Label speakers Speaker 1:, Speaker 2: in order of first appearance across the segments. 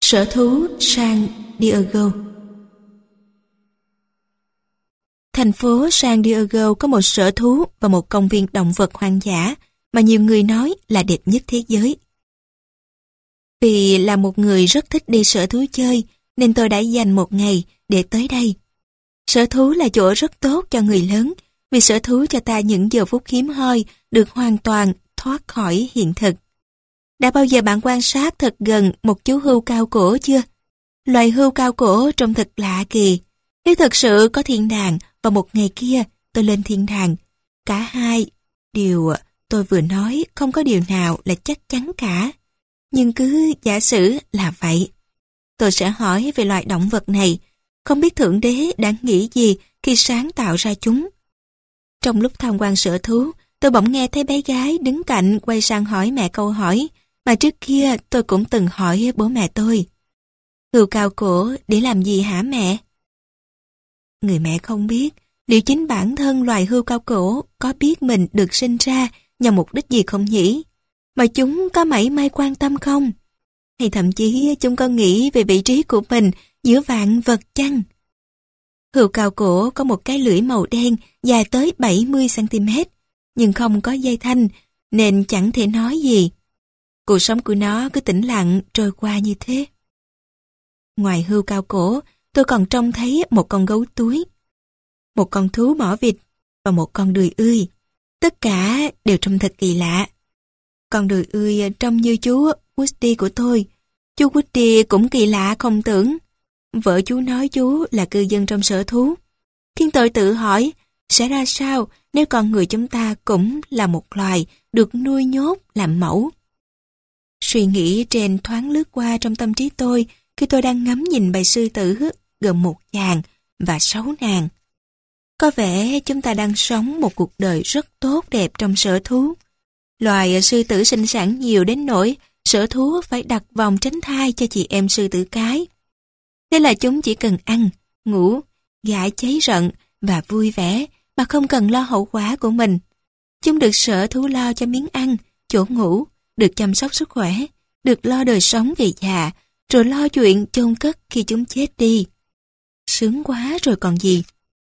Speaker 1: Sở thú San Diego. Thành phố San Diego có một sở thú và một công viên động vật hoang dã mà nhiều người nói là đẹp nhất thế giới. Vì là một người rất thích đi sở thú chơi nên tôi đã dành một ngày để tới đây. Sở thú là chỗ rất tốt cho người lớn vì sở thú cho ta những giờ phút hiếm hoi được hoàn toàn thoát khỏi hiện thực. Đã bao giờ bạn quan sát thật gần một chú hươu cao cổ chưa? Loài hươu cao cổ trông thật lạ kỳ. Nếu thật sự có thiên đàng và một ngày kia tôi lên thiên đàng, cả hai điều tôi vừa nói không có điều nào là chắc chắn cả. Nhưng cứ giả sử là vậy. Tôi sẽ hỏi về loài động vật này, không biết Thượng Đế đã nghĩ gì khi sáng tạo ra chúng. Trong lúc tham quan sở thú, tôi bỗng nghe thấy bé gái đứng cạnh quay sang hỏi mẹ câu hỏi mà trước kia tôi cũng từng hỏi bố mẹ tôi. Hươu cao cổ để làm gì hả mẹ? Người mẹ không biết liệu chính bản thân loài hươu cao cổ có biết mình được sinh ra nhằm mục đích gì không nhỉ? Mà chúng có mảy may quan tâm không? Hay thậm chí chúng có nghĩ về vị trí của mình giữa vạn vật chăng? Hươu cao cổ có một cái lưỡi màu đen dài tới 70cm, nhưng không có dây thanh nên chẳng thể nói gì. Cuộc sống của nó cứ tĩnh lặng trôi qua như thế. Ngoài hươu cao cổ, tôi còn trông thấy một con gấu túi, một con thú mỏ vịt và một con đười ươi. Tất cả đều trông thật kỳ lạ. Con đười ươi trông như chú Woody của tôi. Chú Woody cũng kỳ lạ không tưởng. Vợ chú nói chú là cư dân trong sở thú, khiến tôi tự hỏi sẽ ra sao nếu con người chúng ta cũng là một loài được nuôi nhốt làm mẫu. Suy nghĩ trên thoáng lướt qua trong tâm trí tôi khi tôi đang ngắm nhìn bầy sư tử gồm một chàng và 6 nàng. Có vẻ chúng ta đang sống một cuộc đời rất tốt đẹp trong sở thú. Loài sư tử sinh sản nhiều đến nỗi sở thú phải đặt vòng tránh thai cho chị em sư tử cái. Thế là chúng chỉ cần ăn, ngủ, gãi cháy rận và vui vẻ mà không cần lo hậu quả của mình. Chúng được sở thú lo cho miếng ăn, chỗ ngủ, được chăm sóc sức khỏe, được lo đời sống về già, rồi lo chuyện chôn cất khi chúng chết đi. Sướng quá rồi còn gì.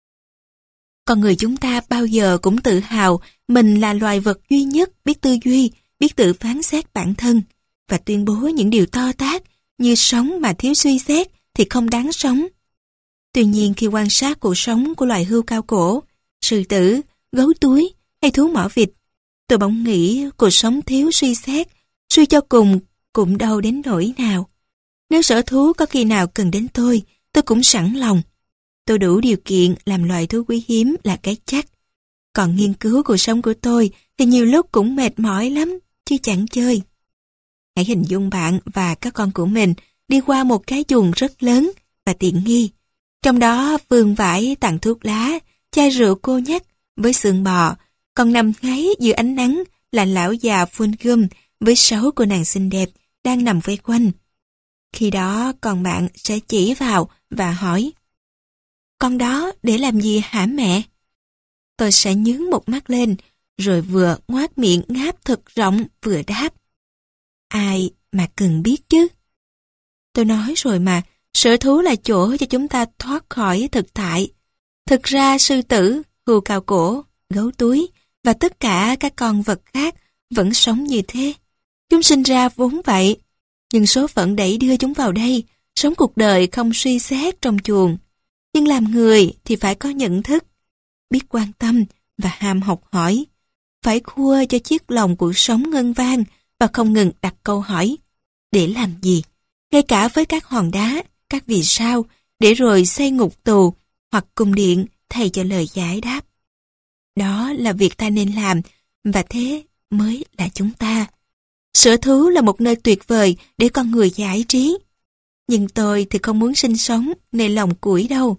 Speaker 1: Con người chúng ta bao giờ cũng tự hào mình là loài vật duy nhất biết tư duy, biết tự phán xét bản thân và tuyên bố những điều to tát như sống mà thiếu suy xét thì không đáng sống. Tuy nhiên khi quan sát cuộc sống của loài hươu cao cổ, sư tử, gấu túi hay thú mỏ vịt, tôi bỗng nghĩ cuộc sống thiếu suy xét, suy cho cùng cũng đâu đến nỗi nào. Nếu sở thú có khi nào cần đến tôi cũng sẵn lòng. Tôi đủ điều kiện làm loài thú quý hiếm là cái chắc. Còn nghiên cứu cuộc sống của tôi thì nhiều lúc cũng mệt mỏi lắm, chứ chẳng chơi. Hãy hình dung bạn và các con của mình đi qua một cái chuồng rất lớn và tiện nghi. Trong đó vườn vải tặng thuốc lá, chai rượu cô nhắc với xương bò, còn nằm ngáy dưới ánh nắng là lão già Fulgum với 6 cô nàng xinh đẹp đang nằm vây quanh. Khi đó con bạn sẽ chỉ vào và hỏi: "Con đó để làm gì hả mẹ?" Tôi sẽ nhướng một mắt lên, rồi vừa ngoác miệng ngáp thật rộng vừa đáp: "Ai mà cần biết chứ." Tôi nói rồi mà, sở thú là chỗ cho chúng ta thoát khỏi thực tại. Thực ra sư tử, hươu cao cổ, gấu túi và tất cả các con vật khác vẫn sống như thế. Chúng sinh ra vốn vậy, nhưng số phận đẩy đưa chúng vào đây, sống cuộc đời không suy xét trong chuồng. Nhưng làm người thì phải có nhận thức, biết quan tâm và ham học hỏi, phải khua cho chiếc lòng cuộc sống ngân vang và không ngừng đặt câu hỏi: để làm gì? Ngay cả với các hòn đá, các vì sao, để rồi xây ngục tù hoặc cung điện thay cho lời giải đáp. Đó là việc ta nên làm, và thế mới là chúng ta. Sở thú là một nơi tuyệt vời để con người giải trí. Nhưng tôi thì không muốn sinh sống nơi lòng củi đâu.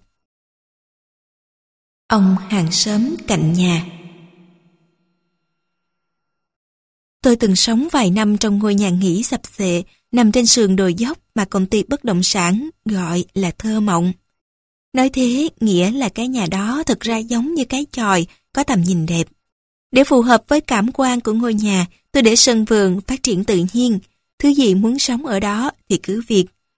Speaker 1: Ông hàng xóm cạnh nhà. Tôi từng sống vài năm trong ngôi nhà nghỉ sập xệ nằm trên sườn đồi dốc mà công ty bất động sản gọi là thơ mộng. Nói thế nghĩa là cái nhà đó thực ra giống như cái chòi có tầm nhìn đẹp. Để phù hợp với cảm quan của ngôi nhà, tôi để sân vườn phát triển tự nhiên. Thứ gì muốn sống ở đó thì cứ việc.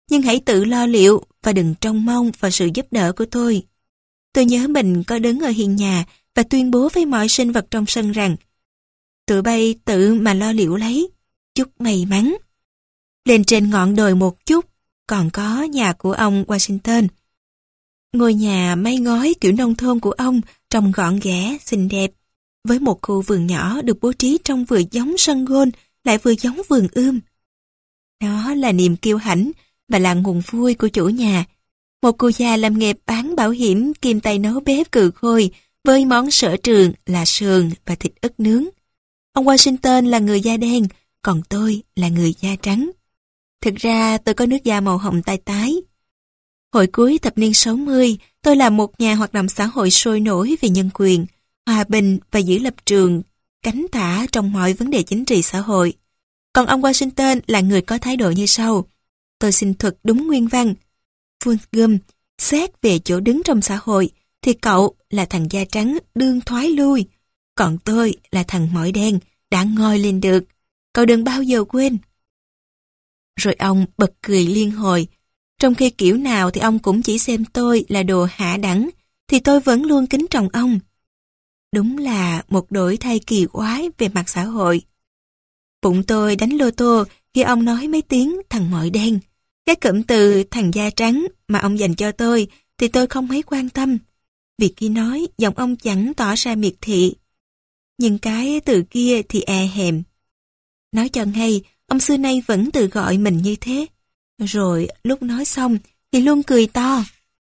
Speaker 1: nhưng hãy tự lo liệu và đừng trông mong vào sự giúp đỡ của tôi. Tôi nhớ mình có đứng ở hiên nhà và tuyên bố với mọi sinh vật trong sân rằng tụi bay tự mà lo liệu lấy, chúc may mắn. Lên trên ngọn đồi một chút, còn có nhà của ông Washington. Ngôi nhà mái ngói kiểu nông thôn của ông trông gọn ghẽ, xinh đẹp, với một khu vườn nhỏ được bố trí trông vừa giống sân golf lại vừa giống vườn ươm. Nó là niềm kiêu hãnh và là nguồn vui của chủ nhà. Một cô già làm nghề bán bảo hiểm kiêm tay nấu bếp cừ khôi với món sở trường là sườn và thịt ức nướng. Ông Washington là người da đen, còn tôi là người da trắng. Thực ra tôi có nước da màu hồng tai tái. Hồi cuối thập niên 60, tôi là một nhà hoạt động xã hội sôi nổi về nhân quyền, hòa bình và giữ lập trường cánh tả trong mọi vấn đề chính trị xã hội. Còn ông Washington là người có thái độ như sau. Tôi xin thuật đúng nguyên văn. Fulghum, xét về chỗ đứng trong xã hội, thì cậu là thằng da trắng đương thoái lui, còn tôi là thằng mỏi đen đã ngoi lên được. Cậu đừng bao giờ quên. Rồi ông bật cười liên hồi. Trong khi kiểu nào thì ông cũng chỉ xem tôi là đồ hạ đẳng, thì tôi vẫn luôn kính trọng ông. Đúng là một đổi thay kỳ quái về mặt xã hội. Bụng tôi đánh lô tô khi ông nói mấy tiếng thằng mỏi đen. Cái cụm từ thằng da trắng mà ông dành cho tôi thì tôi không mấy quan tâm. Vì khi nói, giọng ông chẳng tỏ ra miệt thị. Nhưng cái từ kia thì e hèm. Nói cho ngay, ông xưa nay vẫn tự gọi mình như thế. Rồi lúc nói xong thì luôn cười to.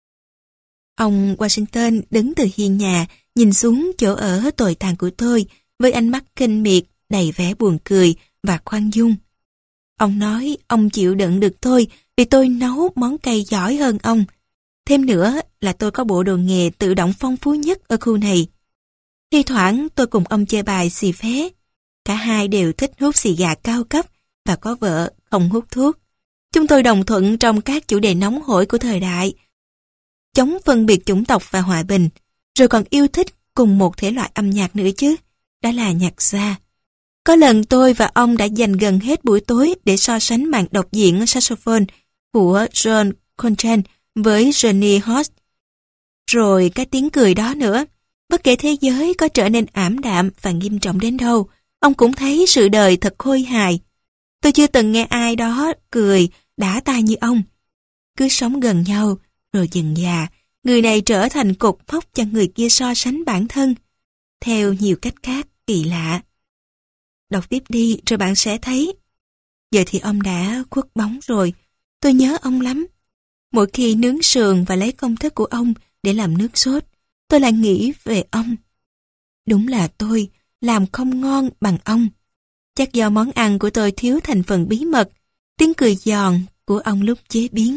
Speaker 1: Ông Washington đứng từ hiên nhà, nhìn xuống chỗ ở tồi tàn của tôi với ánh mắt khinh miệt, đầy vẻ buồn cười và khoan dung. Ông nói ông chịu đựng được tôi vì tôi nấu món cay giỏi hơn ông. Thêm nữa là tôi có bộ đồ nghề tự động phong phú nhất ở khu này. Thi thoảng tôi cùng ông chơi bài xì phé. Cả hai đều thích hút xì gà cao cấp và có vợ không hút thuốc. Chúng tôi đồng thuận trong các chủ đề nóng hổi của thời đại, chống phân biệt chủng tộc và hòa bình, rồi còn yêu thích cùng một thể loại âm nhạc nữa chứ, đó là nhạc jazz. Có lần tôi và ông đã dành gần hết buổi tối để so sánh màn độc diễn saxophone của John Coltrane với Johnny Hodge. Rồi cái tiếng cười đó nữa. Bất kể thế giới có trở nên ảm đạm và nghiêm trọng đến đâu, ông cũng thấy sự đời thật khôi hài. Tôi chưa từng nghe ai đó cười đã tai như ông. Cứ sống gần nhau, rồi dần dà, người này trở thành cột mốc cho người kia so sánh bản thân, theo nhiều cách khác kỳ lạ. Đọc tiếp đi rồi bạn sẽ thấy. Giờ thì ông đã khuất bóng rồi, tôi nhớ ông lắm. Mỗi khi nướng sườn và lấy công thức của ông để làm nước sốt, tôi lại nghĩ về ông. Đúng là tôi làm không ngon bằng ông. Chắc do món ăn của tôi thiếu thành phần bí mật, tiếng cười giòn của ông lúc chế biến.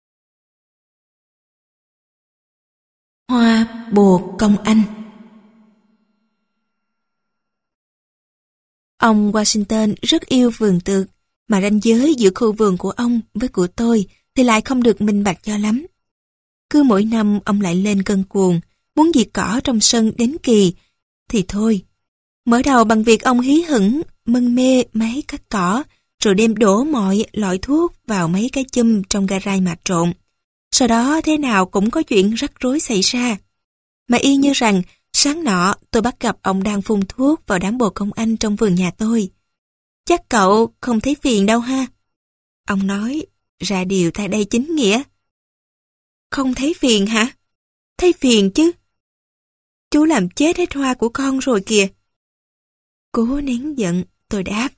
Speaker 1: Hoa bồ công anh. Ông Washington rất yêu vườn tược, mà ranh giới giữa khu vườn của ông với của tôi thì lại không được minh bạch cho lắm. Cứ mỗi năm ông lại lên cơn cuồng, muốn diệt cỏ trong sân đến kỳ, thì thôi. Mở đầu bằng việc ông hí hửng, mân mê mấy cắt cỏ, rồi đem đổ mọi loại thuốc vào mấy cái chum trong garage mà trộn. Sau đó thế nào cũng có chuyện rắc rối xảy ra. Mà y như rằng, sáng nọ tôi bắt gặp ông đang phun thuốc vào đám bồ công anh trong vườn nhà tôi. Chắc cậu không thấy phiền đâu ha? Ông nói, ra điều tại đây chính nghĩa. Không thấy phiền hả? Thấy phiền chứ. Chú làm chết hết hoa của con rồi kìa. Cố nén giận, tôi đáp.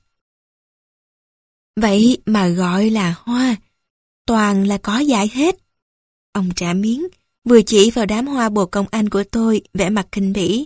Speaker 1: Vậy mà gọi là hoa, toàn là cỏ dại hết. Ông trả miếng, vừa chỉ vào đám hoa bồ công anh của tôi, vẻ mặt khinh bỉ.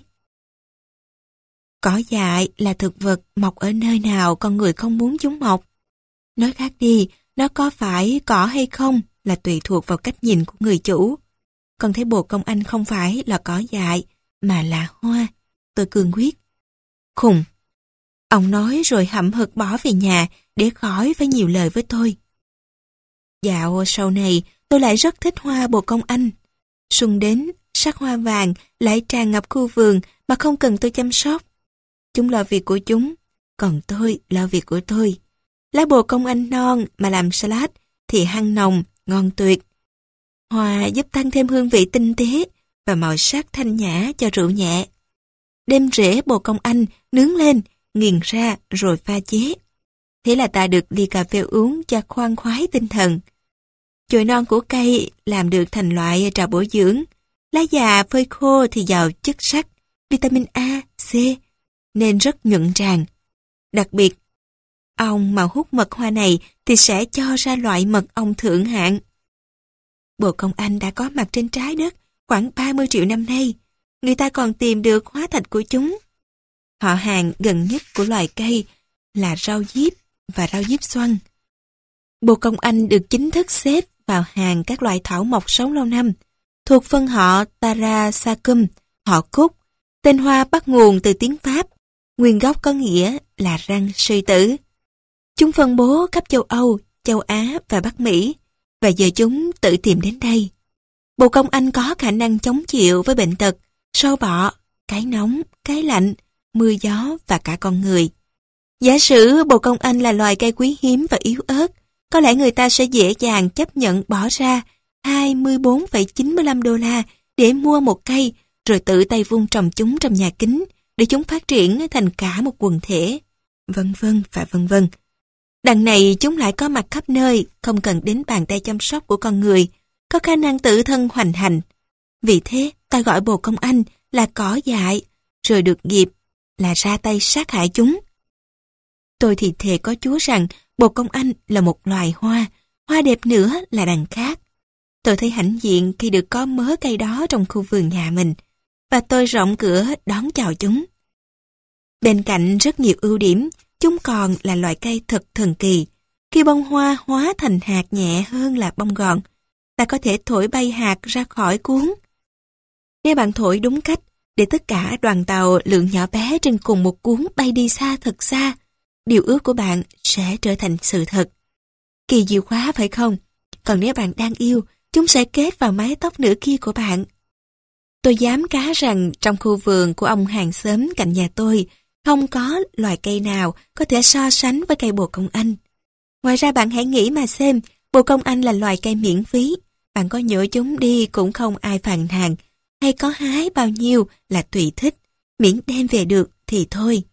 Speaker 1: Cỏ dại là thực vật mọc ở nơi nào con người không muốn chúng mọc. Nói khác đi, nó có phải cỏ hay không là tùy thuộc vào cách nhìn của người chủ. Con thấy bồ công anh không phải là cỏ dại, mà là hoa. Tôi cương quyết. Khùng. Ông nói rồi hậm hực bỏ về nhà để khỏi phải nhiều lời với tôi. Dạo sau này, tôi lại rất thích hoa bồ công anh. Xuân đến, sắc hoa vàng lại tràn ngập khu vườn mà không cần tôi chăm sóc. Chúng lo việc của chúng, còn tôi lo việc của tôi. Lá bồ công anh non mà làm salad thì hăng nồng, ngon tuyệt. Hoa giúp tăng thêm hương vị tinh tế và màu sắc thanh nhã cho rượu nhẹ. Đem rễ bồ công anh nướng lên, nghiền ra rồi pha chế. Thế là ta được ly cà phê uống cho khoan khoái tinh thần. Chồi non của cây làm được thành loại trà bổ dưỡng. Lá già phơi khô thì giàu chất sắt, vitamin A, C, nên rất nhuận tràng. Đặc biệt, ong mà hút mật hoa này thì sẽ cho ra loại mật ong thượng hạng. Bồ công anh đã có mặt trên trái đất khoảng 30 triệu năm nay. Người ta còn tìm được hóa thạch của chúng. Họ hàng gần nhất của loài cây là rau diếp và rau diếp xoăn. Bồ công anh được chính thức xếp vào hàng các loài thảo mộc sống lâu năm, thuộc phân họ Tarasacum, họ cúc. Tên hoa bắt nguồn từ tiếng Pháp, nguyên gốc có nghĩa là răng sư tử. Chúng phân bố khắp châu Âu, châu Á và Bắc Mỹ, và giờ chúng tự tìm đến đây. Bồ công anh có khả năng chống chịu với bệnh tật, sâu bọ, cái nóng, cái lạnh, mưa gió và cả con người. Giả sử bồ công anh là loài cây quý hiếm và yếu ớt, có lẽ người ta sẽ dễ dàng chấp nhận bỏ ra 24,95 đô la để mua một cây, rồi tự tay vun trồng chúng trong nhà kính, để chúng phát triển thành cả một quần thể, vân vân và vân vân. Đằng này chúng lại có mặt khắp nơi, không cần đến bàn tay chăm sóc của con người, có khả năng tự thân hoành hành. Vì thế, ta gọi bồ công anh là cỏ dại, rồi được nghiệp là ra tay sát hại chúng. Tôi thì thề có Chúa rằng bồ công anh là một loài hoa, hoa đẹp nữa là đằng khác. Tôi thấy hãnh diện khi được có mớ cây đó trong khu vườn nhà mình, và tôi rộng cửa đón chào chúng. Bên cạnh rất nhiều ưu điểm, chúng còn là loài cây thật thần kỳ. Khi bông hoa hóa thành hạt nhẹ hơn là bông gòn, ta có thể thổi bay hạt ra khỏi cuống. Nếu bạn thổi đúng cách, để tất cả đoàn tàu lượng nhỏ bé trên cùng một cuống bay đi xa thật xa, điều ước của bạn sẽ trở thành sự thật. Kỳ diệu quá phải không? Còn nếu bạn đang yêu, chúng sẽ kết vào mái tóc nửa kia của bạn. Tôi dám cá rằng trong khu vườn của ông hàng xóm cạnh nhà tôi không có loài cây nào có thể so sánh với cây bồ công anh. Ngoài ra bạn hãy nghĩ mà xem, bồ công anh là loài cây miễn phí. Bạn có nhổ chúng đi cũng không ai phàn nàn, hay có hái bao nhiêu là tùy thích, miễn đem về được thì thôi.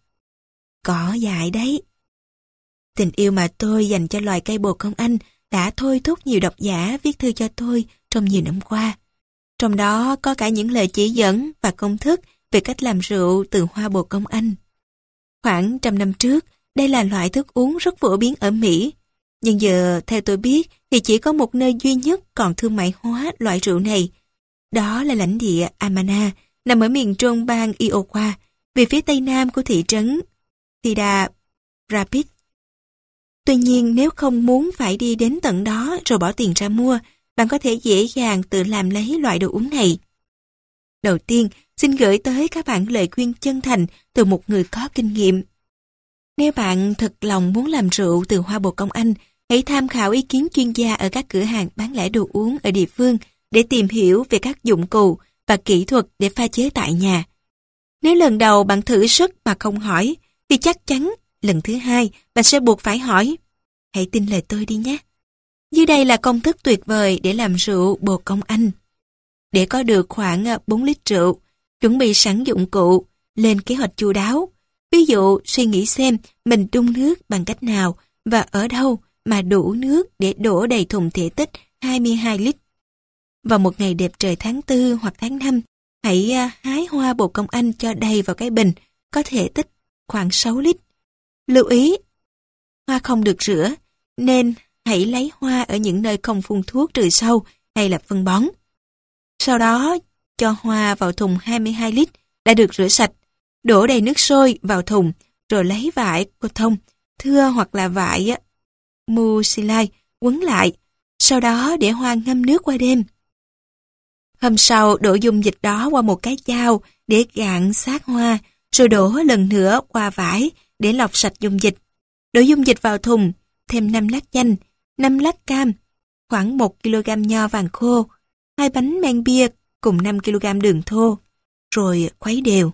Speaker 1: Cỏ dại đấy. Tình yêu mà tôi dành cho loài cây bồ công anh đã thôi thúc nhiều độc giả viết thư cho tôi trong nhiều năm qua. Trong đó có cả những lời chỉ dẫn và công thức về cách làm rượu từ hoa bồ công anh. Khoảng 100 năm trước, đây là loại thức uống rất phổ biến ở Mỹ. Nhưng giờ, theo tôi biết, thì chỉ có một nơi duy nhất còn thương mại hóa loại rượu này. Đó là lãnh địa Amana, nằm ở miền trung bang Iowa, về phía tây nam của thị trấn Cedar Rapids. Tuy nhiên, nếu không muốn phải đi đến tận đó rồi bỏ tiền ra mua, bạn có thể dễ dàng tự làm lấy loại đồ uống này. Đầu tiên, xin gửi tới các bạn lời khuyên chân thành từ một người có kinh nghiệm. Nếu bạn thật lòng muốn làm rượu từ hoa bồ công anh, hãy tham khảo ý kiến chuyên gia ở các cửa hàng bán lẻ đồ uống ở địa phương để tìm hiểu về các dụng cụ và kỹ thuật để pha chế tại nhà. Nếu lần đầu bạn thử sức mà không hỏi, thì chắc chắn lần thứ hai bạn sẽ buộc phải hỏi. Hãy tin lời tôi đi nhé. Dưới đây là công thức tuyệt vời để làm rượu bồ công anh. Để có được khoảng 4 lít rượu, chuẩn bị sẵn dụng cụ, lên kế hoạch chu đáo. Ví dụ, suy nghĩ xem mình đun nước bằng cách nào và ở đâu mà đủ nước để đổ đầy thùng thể tích 22 lít. Vào một ngày đẹp trời tháng 4 hoặc tháng 5, hãy hái hoa bồ công anh cho đầy vào cái bình, có thể tích khoảng 6 lít. Lưu ý, hoa không được rửa, nên hãy lấy hoa ở những nơi không phun thuốc trừ sâu hay là phân bón. Sau đó, cho hoa vào thùng 22 lít đã được rửa sạch, đổ đầy nước sôi vào thùng, rồi lấy vải cotton thưa hoặc là vải mucilage quấn lại, sau đó để hoa ngâm nước qua đêm. Hôm sau, đổ dung dịch đó qua một cái dao để gạn sát hoa, rồi đổ lần nữa qua vải để lọc sạch dung dịch. Đổ dung dịch vào thùng, thêm 5 lát chanh, 5 lát cam, khoảng 1 kg nho vàng khô, 2 bánh men bia cùng 5 kg đường thô, rồi khuấy đều.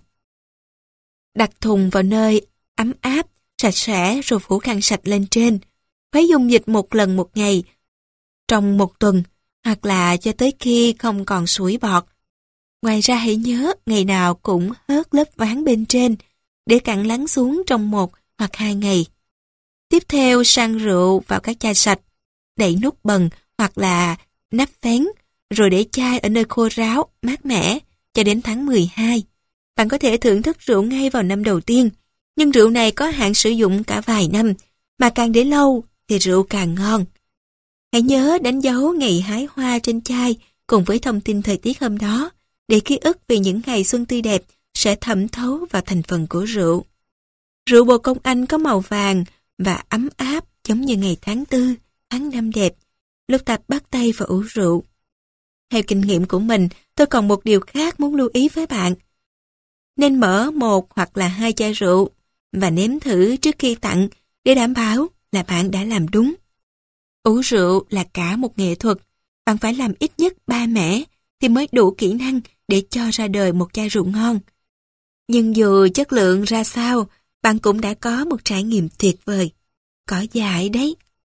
Speaker 1: Đặt thùng vào nơi ấm áp, sạch sẽ rồi phủ khăn sạch lên trên. Khuấy dung dịch một lần một ngày, trong một tuần, hoặc là cho tới khi không còn sủi bọt. Ngoài ra hãy nhớ ngày nào cũng hớt lớp ván bên trên để cặn lắng xuống trong 1 hoặc 2 ngày. Tiếp theo sang rượu vào các chai sạch, đậy nút bần hoặc là nắp phén, rồi để chai ở nơi khô ráo, mát mẻ cho đến tháng 12. Bạn có thể thưởng thức rượu ngay vào năm đầu tiên, nhưng rượu này có hạn sử dụng cả vài năm, mà càng để lâu thì rượu càng ngon. Hãy nhớ đánh dấu ngày hái hoa trên chai cùng với thông tin thời tiết hôm đó, để ký ức về những ngày xuân tươi đẹp sẽ thẩm thấu vào thành phần của rượu. Rượu bồ công Anh có màu vàng và ấm áp giống như ngày tháng 4, tháng 5 đẹp, lúc ta bắt tay vào uống rượu. Theo kinh nghiệm của mình, tôi còn một điều khác muốn lưu ý với bạn. Nên mở 1 hoặc là 2 chai rượu và nếm thử trước khi tặng để đảm bảo là bạn đã làm đúng. Uống rượu là cả một nghệ thuật, bạn phải làm ít nhất 3 mẻ thì mới đủ kỹ năng để cho ra đời một chai rượu ngon. Nhưng dù chất lượng ra sao, bạn cũng đã có một trải nghiệm tuyệt vời. Cỏ dại đấy.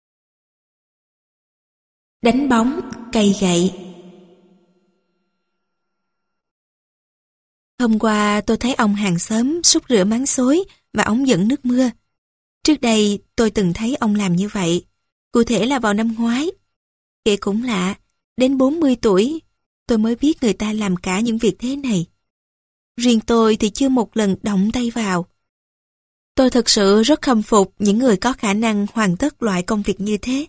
Speaker 1: Đánh bóng, cây gậy. Hôm qua tôi thấy ông hàng xóm xúc rửa máng xối và ống dẫn nước mưa. Trước đây tôi từng thấy ông làm như vậy, cụ thể là vào năm ngoái. Kể cũng lạ, đến 40 tuổi tôi mới biết người ta làm cả những việc thế này. Riêng tôi thì chưa một lần động tay vào. Tôi thực sự rất khâm phục những người có khả năng hoàn tất loại công việc như thế.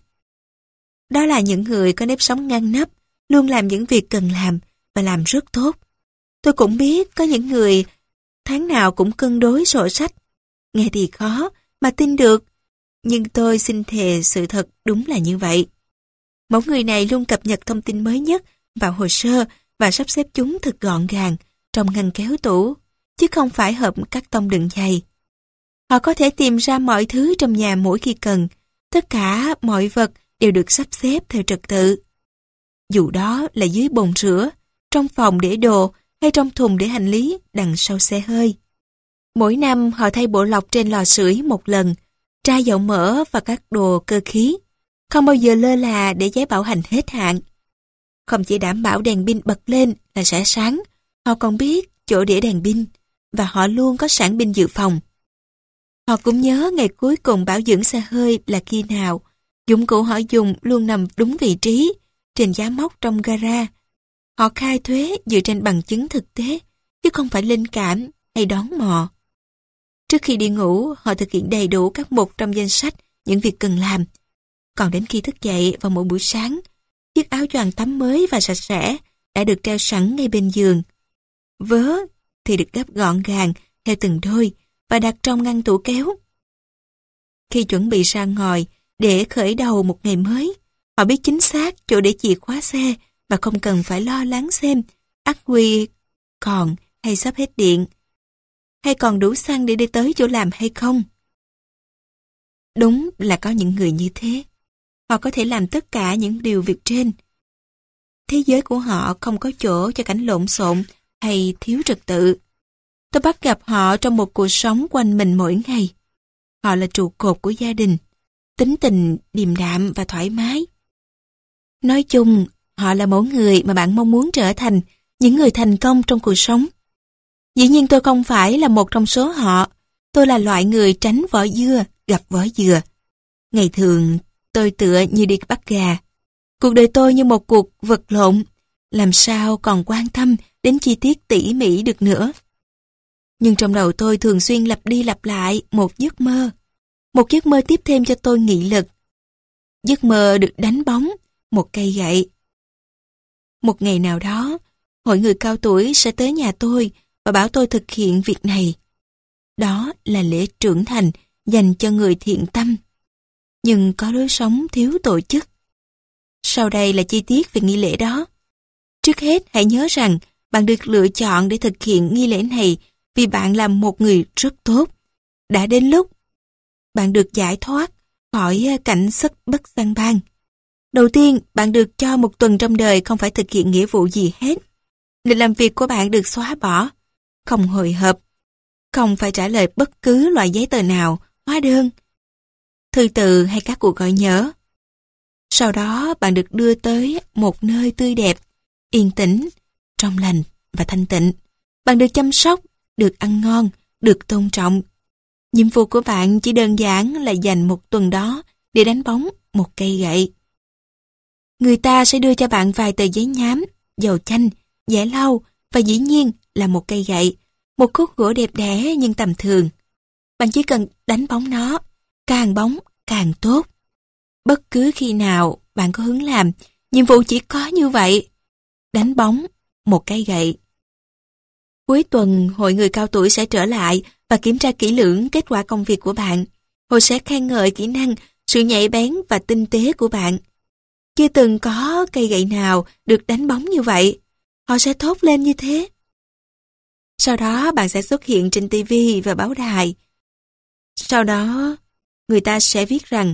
Speaker 1: Đó là những người có nếp sống ngăn nắp, luôn làm những việc cần làm và làm rất tốt. Tôi cũng biết có những người tháng nào cũng cân đối sổ sách. Nghe thì khó, mà tin được. Nhưng tôi xin thề sự thật đúng là như vậy. Mẫu người này luôn cập nhật thông tin mới nhất vào hồ sơ và sắp xếp chúng thật gọn gàng trong ngăn kéo tủ, chứ không phải hộp cắt tông đựng giày. Họ có thể tìm ra mọi thứ trong nhà mỗi khi cần. Tất cả mọi vật đều được sắp xếp theo trật tự. Dù đó là dưới bồn rửa, trong phòng để đồ hay trong thùng để hành lý đằng sau xe hơi. Mỗi năm họ thay bộ lọc trên lò sưởi một lần, tra dầu mỡ và các đồ cơ khí. Không bao giờ lơ là để giấy bảo hành hết hạn. Không chỉ đảm bảo đèn pin bật lên là sẽ sáng, họ còn biết chỗ để đèn pin và họ luôn có sẵn pin dự phòng. Họ cũng nhớ ngày cuối cùng bảo dưỡng xe hơi là khi nào. Dụng cụ họ dùng luôn nằm đúng vị trí, trên giá móc trong gara. Họ khai thuế dựa trên bằng chứng thực tế, chứ không phải linh cảm hay đoán mò. Trước khi đi ngủ, họ thực hiện đầy đủ các mục trong danh sách những việc cần làm. Còn đến khi thức dậy vào mỗi buổi sáng, chiếc áo choàng tắm mới và sạch sẽ đã được treo sẵn ngay bên giường. Vớ thì được gấp gọn gàng theo từng đôi và đặt trong ngăn tủ kéo. Khi chuẩn bị ra ngồi để khởi đầu một ngày mới, họ biết chính xác chỗ để chìa khóa xe và không cần phải lo lắng xem ắc quy còn hay sắp hết điện, hay còn đủ xăng để đi tới chỗ làm hay không. Đúng là có những người như thế. Họ có thể làm tất cả những điều việc trên. Thế giới của họ không có chỗ cho cảnh lộn xộn hay thiếu trật tự. Tôi bắt gặp họ trong một cuộc sống quanh mình mỗi ngày. Họ là trụ cột của gia đình, tính tình điềm đạm và thoải mái. Nói chung, họ là mẫu người mà bạn mong muốn trở thành, những người thành công trong cuộc sống. Dĩ nhiên tôi không phải là một trong số họ. Tôi là loại người tránh vỏ dưa, gặp vỏ dừa. Ngày thường, tôi tựa như đi bắt gà. Cuộc đời tôi như một cuộc vật lộn, làm sao còn quan tâm đến chi tiết tỉ mỉ được nữa. Nhưng trong đầu tôi thường xuyên lặp đi lặp lại một giấc mơ. Một giấc mơ tiếp thêm cho tôi nghị lực. Giấc mơ được đánh bóng một cây gậy. Một ngày nào đó, hội người cao tuổi sẽ tới nhà tôi và bảo tôi thực hiện việc này. Đó là lễ trưởng thành dành cho người thiện tâm, nhưng có lối sống thiếu tổ chức. Sau đây là chi tiết về nghi lễ đó. Trước hết, hãy nhớ rằng bạn được lựa chọn để thực hiện nghi lễ này vì bạn là một người rất tốt. Đã đến lúc bạn được giải thoát khỏi cảnh sức bất sang ban. Đầu tiên, bạn được cho một tuần trong đời không phải thực hiện nghĩa vụ gì hết. Lịch làm việc của bạn được xóa bỏ, không hồi hộp, không phải trả lời bất cứ loại giấy tờ nào, hóa đơn, thư từ hay các cuộc gọi nhỡ. Sau đó bạn được đưa tới một nơi tươi đẹp, yên tĩnh, trong lành và thanh tịnh. Bạn được chăm sóc, được ăn ngon, được tôn trọng. Nhiệm vụ của bạn chỉ đơn giản là dành một tuần đó để đánh bóng một cây gậy. Người ta sẽ đưa cho bạn vài tờ giấy nhám, dầu chanh, giẻ lau và dĩ nhiên là một cây gậy, một khúc gỗ đẹp đẽ nhưng tầm thường. Bạn chỉ cần đánh bóng nó, càng bóng càng tốt. Bất cứ khi nào bạn có hứng làm, nhiệm vụ chỉ có như vậy. Đánh bóng một cây gậy. Cuối tuần, hội người cao tuổi sẽ trở lại và kiểm tra kỹ lưỡng kết quả công việc của bạn. Họ sẽ khen ngợi kỹ năng, sự nhạy bén và tinh tế của bạn. Chưa từng có cây gậy nào được đánh bóng như vậy. Họ sẽ thốt lên như thế. Sau đó bạn sẽ xuất hiện trên TV và báo đài. Sau đó, người ta sẽ viết rằng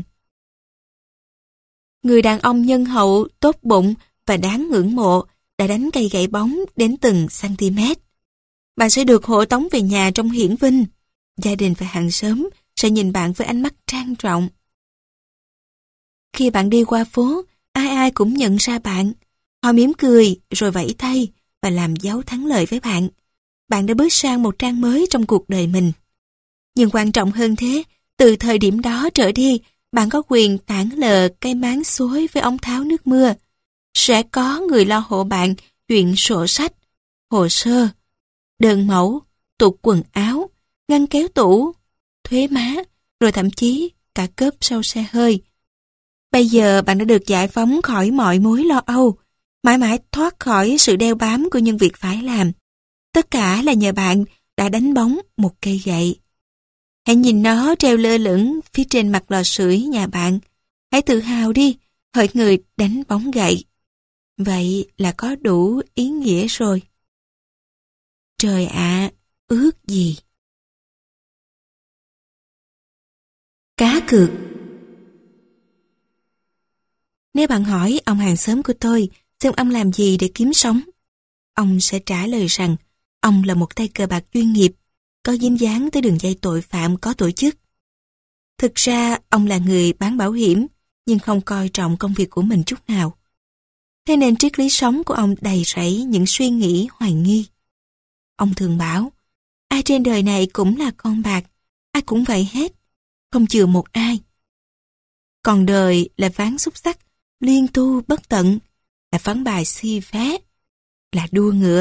Speaker 1: người đàn ông nhân hậu, tốt bụng và đáng ngưỡng mộ đã đánh cây gậy bóng đến từng cm. Bạn sẽ được hộ tống về nhà trong hiển vinh. Gia đình và hàng xóm sẽ nhìn bạn với ánh mắt trang trọng. Khi bạn đi qua phố, ai ai cũng nhận ra bạn. Họ mỉm cười rồi vẫy tay và làm dấu thắng lợi với bạn. Bạn đã bước sang một trang mới trong cuộc đời mình. Nhưng quan trọng hơn thế, từ thời điểm đó trở đi, bạn có quyền tản lờ cây máng xối với ống tháo nước mưa. Sẽ có người lo hộ bạn chuyện sổ sách, hồ sơ, đơn mẫu, tủ quần áo, ngăn kéo tủ, thuế má, rồi thậm chí cả cốp sau xe hơi. Bây giờ bạn đã được giải phóng khỏi mọi mối lo âu, mãi mãi thoát khỏi sự đeo bám của những việc phải làm. Tất cả là nhờ bạn đã đánh bóng một cây gậy. Hãy nhìn nó treo lơ lửng phía trên mặt lò sưởi nhà bạn. Hãy tự hào đi, hỡi người đánh bóng gậy. Vậy là có đủ ý nghĩa rồi. Trời ạ, ước gì? Cá cược. Nếu bạn hỏi ông hàng xóm của tôi xem ông làm gì để kiếm sống, ông sẽ trả lời rằng ông là một tay cờ bạc chuyên nghiệp, có dính dáng tới đường dây tội phạm có tổ chức. Thực ra, ông là người bán bảo hiểm, nhưng không coi trọng công việc của mình chút nào. Thế nên triết lý sống của ông đầy rẫy những suy nghĩ hoài nghi. Ông thường bảo, ai trên đời này cũng là con bạc, ai cũng vậy hết, không chừa một ai. Còn đời là ván xúc xắc, liên tu bất tận, là ván bài si vé, là đua ngựa.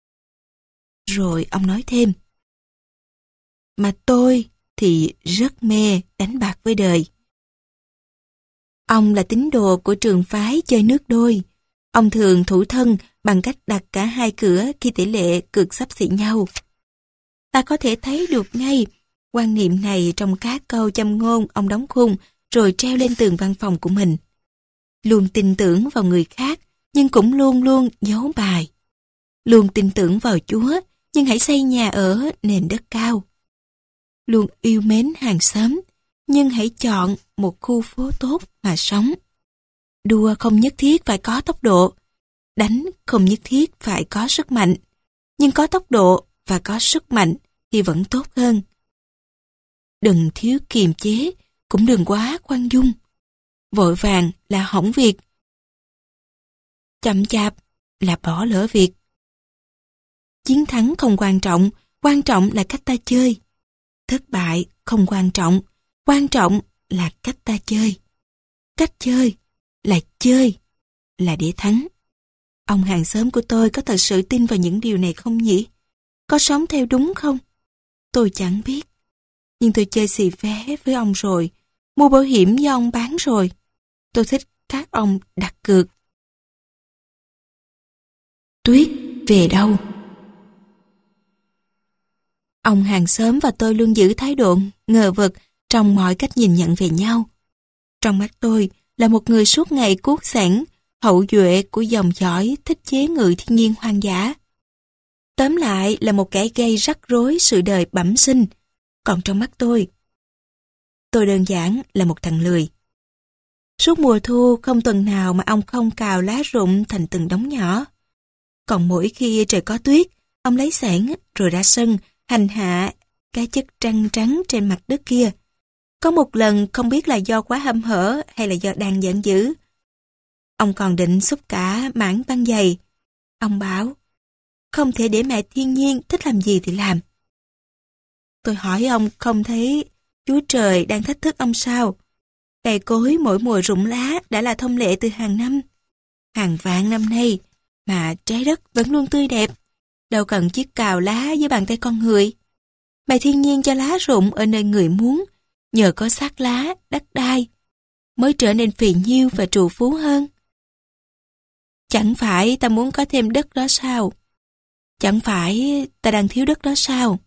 Speaker 1: Rồi ông nói thêm, mà tôi thì rất mê đánh bạc với đời. Ông là tín đồ của trường phái chơi nước đôi. Ông thường thủ thân bằng cách đặt cả hai cửa khi tỷ lệ cược xấp xỉ nhau. Ta có thể thấy được ngay quan niệm này trong các câu châm ngôn ông đóng khung rồi treo lên tường văn phòng của mình. Luôn tin tưởng vào người khác nhưng cũng luôn luôn giấu bài. Luôn tin tưởng vào Chúa nhưng hãy xây nhà ở nền đất cao. Luôn yêu mến hàng xóm nhưng hãy chọn một khu phố tốt mà sống. Đua không nhất thiết phải có tốc độ, đánh không nhất thiết phải có sức mạnh, nhưng có tốc độ và có sức mạnh thì vẫn tốt hơn. Đừng thiếu kiềm chế, cũng đừng quá khoan dung. Vội vàng là hỏng việc. Chậm chạp là bỏ lỡ việc. Chiến thắng không quan trọng là cách ta chơi. Thất bại không quan trọng là cách ta chơi. Cách chơi là để thắng. Ông hàng xóm của tôi có thật sự tin vào những điều này không nhỉ? Có sống theo đúng không? Tôi chẳng biết. Nhưng tôi chơi xì vé với ông rồi, mua bảo hiểm do ông bán rồi. Tôi thích các ông đặt cược. Tuyết về đâu? Ông hàng xóm và tôi luôn giữ thái độ ngờ vực trong mọi cách nhìn nhận về nhau. Trong mắt tôi là một người suốt ngày cuốc sẻn, hậu duệ của dòng dõi thích chế ngự thiên nhiên hoang dã. Tóm lại là một kẻ gây rắc rối sự đời bẩm sinh. Còn trong mắt tôi đơn giản là một thằng lười. Suốt mùa thu không tuần nào mà ông không cào lá rụng thành từng đống nhỏ. Còn mỗi khi trời có tuyết, ông lấy xẻng rồi ra sân hành hạ cái chất trăng trắng trên mặt đất kia. Có một lần không biết là do quá hăm hở hay là do đang giận dữ, Ông còn định xúc cả mảng băng dày. Ông bảo, không thể để mẹ thiên nhiên thích làm gì thì làm. Tôi hỏi ông không thấy Chúa Trời đang thách thức ông sao? Cây cối mỗi mùa rụng lá đã là thông lệ từ hàng năm. Hàng vạn năm nay mà trái đất vẫn luôn tươi đẹp. Đâu cần chiếc cào lá với bàn tay con người. Mẹ thiên nhiên cho lá rụng ở nơi người muốn, nhờ có xác lá, đất đai, mới trở nên phì nhiêu và trù phú hơn. Chẳng phải ta muốn có thêm đất đó sao? Chẳng phải ta đang thiếu đất đó sao?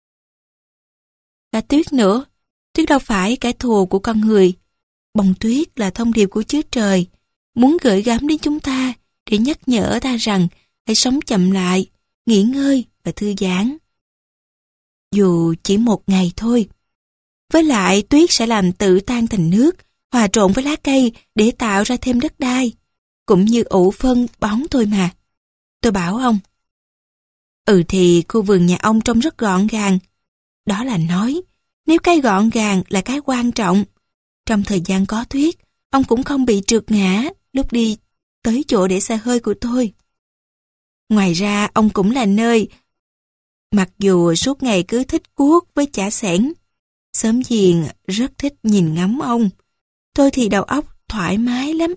Speaker 1: Cả tuyết nữa, tuyết đâu phải kẻ thù của con người. Bông tuyết là thông điệp của Chúa Trời, muốn gửi gắm đến chúng ta để nhắc nhở ta rằng hãy sống chậm lại, nghỉ ngơi và thư giãn. Dù chỉ một ngày thôi. Với lại tuyết sẽ làm tự tan thành nước, hòa trộn với lá cây để tạo ra thêm đất đai, cũng như ủ phân bón thôi mà. Tôi bảo ông. Thì khu vườn nhà ông trông rất gọn gàng. Đó là nói, nếu cái gọn gàng là cái quan trọng, trong thời gian có tuyết, ông cũng không bị trượt ngã lúc đi tới chỗ để xe hơi của tôi. Ngoài ra, ông cũng là nơi, mặc dù suốt ngày cứ thích cuốc với chả xẻng, xóm giềng rất thích nhìn ngắm ông. Tôi thì đầu óc thoải mái lắm.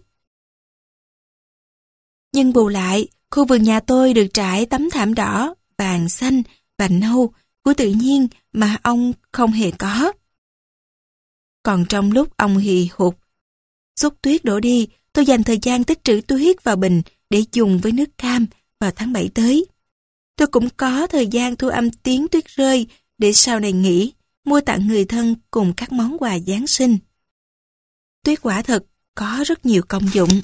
Speaker 1: Nhưng bù lại, khu vườn nhà tôi được trải tấm thảm đỏ, vàng, xanh và nâu của tự nhiên mà ông không hề có. Còn trong lúc ông hì hục, xúc tuyết đổ đi, tôi dành thời gian tích trữ tuyết vào bình để dùng với nước cam vào tháng 7 tới. Tôi cũng có thời gian thu âm tiếng tuyết rơi để sau này nghỉ, mua tặng người thân cùng các món quà Giáng sinh. Tuyết quả thực có rất nhiều công dụng.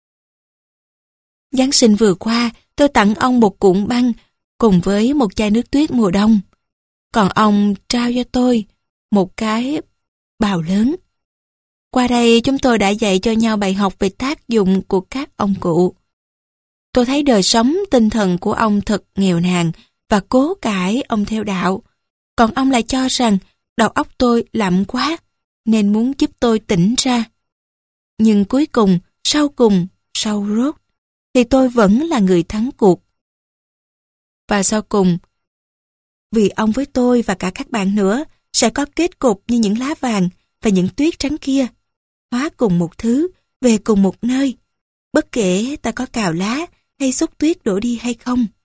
Speaker 1: Giáng sinh vừa qua, tôi tặng ông một cuộn băng cùng với một chai nước tuyết mùa đông. Còn ông trao cho tôi một cái bào lớn. Qua đây chúng tôi đã dạy cho nhau bài học về tác dụng của các ông cụ. Tôi thấy đời sống tinh thần của ông thật nghèo nàn và cố cãi ông theo đạo. Còn ông lại cho rằng đầu óc tôi lậm quá nên muốn giúp tôi tỉnh ra. Nhưng cuối cùng, sau rốt, thì tôi vẫn là người thắng cuộc. Và sau cùng, vì ông với tôi và cả các bạn nữa sẽ có kết cục như những lá vàng và những tuyết trắng kia, hóa cùng một thứ, về cùng một nơi, bất kể ta có cào lá hay xúc tuyết đổ đi hay không.